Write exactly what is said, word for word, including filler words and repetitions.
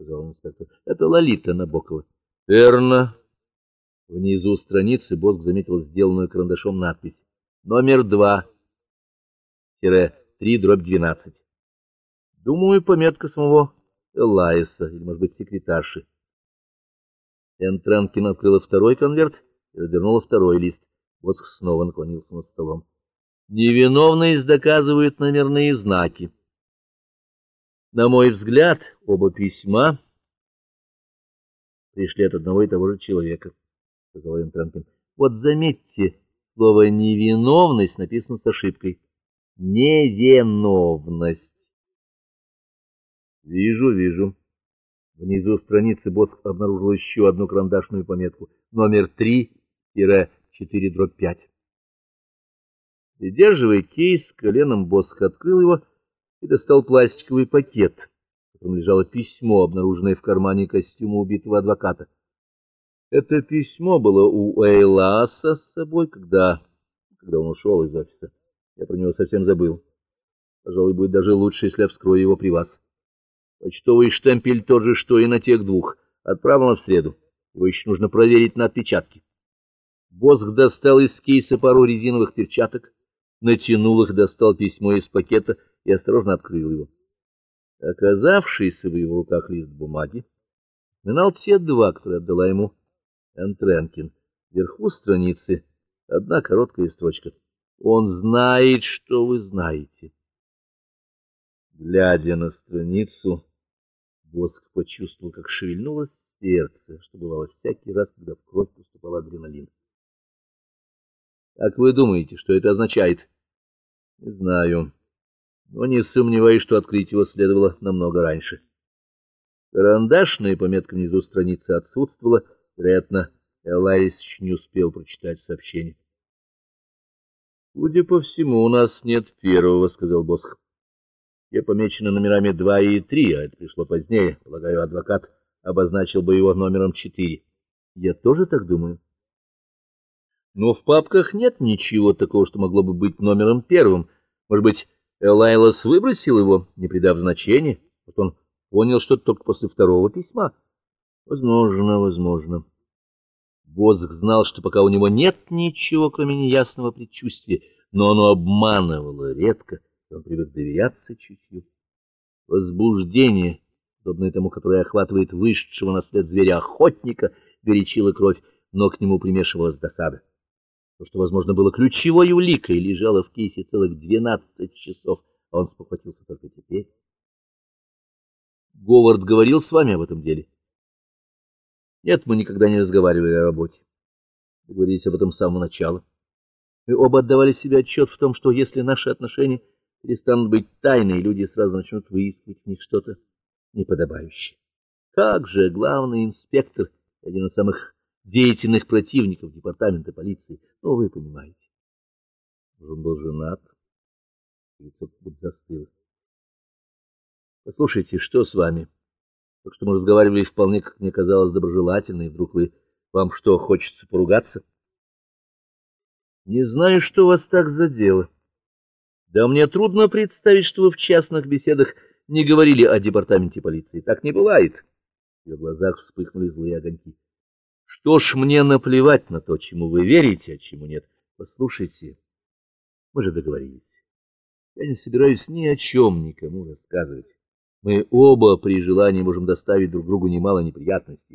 сказал инспектор. — Это Лолита Набокова. — Верно. Внизу страницы Босх заметил сделанную карандашом надпись. Номер два, три, дробь двенадцать. Думаю, пометка самого Элайса, или, может быть, секретарши. Энн Тренкин открыла второй конверт и развернула второй лист. Босх снова наклонился над столом. Невиновность доказывают номерные знаки. На мой взгляд, оба письма пришли от одного и того же человека, — сказал Энн Тренкин. Вот заметьте, слово «невиновность» написано с ошибкой. Невиновность. Вижу, вижу. Внизу страницы Босх обнаружил еще одну карандашную пометку. Номер три, четыре, дробь пять. Придерживая кейс, коленом Босх открыл его и достал пластиковый пакет, в котором лежало письмо, обнаруженное в кармане костюма убитого адвоката. Это письмо было у Эйласа с собой, когда, когда он ушел из офиса. Я про него совсем забыл. Пожалуй, будет даже лучше, если я вскрою его при вас. Почтовый штемпель тот же, что и на тех двух. Отправлено в среду. Его еще нужно проверить на отпечатки. Босх достал из кейса пару резиновых перчаток, натянул их, достал письмо из пакета и осторожно открыл его. Оказавшийся в его руках лист бумаги напоминал те два, которые отдала ему Энн Тренкин. Вверху страницы одна короткая строчка. Он знает, что вы знаете. Глядя на страницу, Босх почувствовал, как шевельнулось сердце, что бывало всякий раз, когда в кровь поступал адреналин. — Как вы думаете, что это означает? — Не знаю, но не сомневаюсь, что открыть его следовало намного раньше. Карандашная пометка внизу страницы отсутствовала, вероятно, Элайс еще не успел прочитать сообщение. — Судя по всему, у нас нет первого, — сказал Босх. Те помечены номерами два и три, а это пришло позднее. Полагаю, адвокат обозначил бы его номером четыре. Я тоже так думаю. Но в папках нет ничего такого, что могло бы быть номером первым. Может быть, Элайлас выбросил его, не придав значения? Вот он понял что-то только после второго письма. Возможно, возможно. Босх знал, что пока у него нет ничего, кроме неясного предчувствия, но оно обманывало редко. Он привык доверяться чутью. Возбуждение, подобное тому, которое охватывает вышедшего на след зверя охотника, горячило кровь, но к нему примешивалась досада. То, что, возможно, было ключевой уликой, лежало в кейсе целых двенадцать часов, а он спохватился только теперь. Говард говорил с вами об этом деле? Нет, мы никогда не разговаривали о работе. Договорились об этом с самого начала. Мы оба отдавали себе отчет в том, что если наши отношения перестанут быть тайной, люди сразу начнут выискивать в них что-то неподобающее. Как же главный инспектор, один из самых деятельных противников департамента полиции, ну, вы понимаете. Он был женат, лицо как застыло. Послушайте, что с вами? Так что мы разговаривали вполне, как мне казалось, доброжелательно, и вдруг вы, вам что, хочется поругаться? Не знаю, что вас так задело. Да мне трудно представить, что вы в частных беседах не говорили о департаменте полиции. Так не бывает. В ее глазах вспыхнули злые огоньки. Что ж, мне наплевать на то, чему вы верите, а чему нет. Послушайте, мы же договорились. Я не собираюсь ни о чем никому рассказывать. Мы оба при желании можем доставить друг другу немало неприятностей.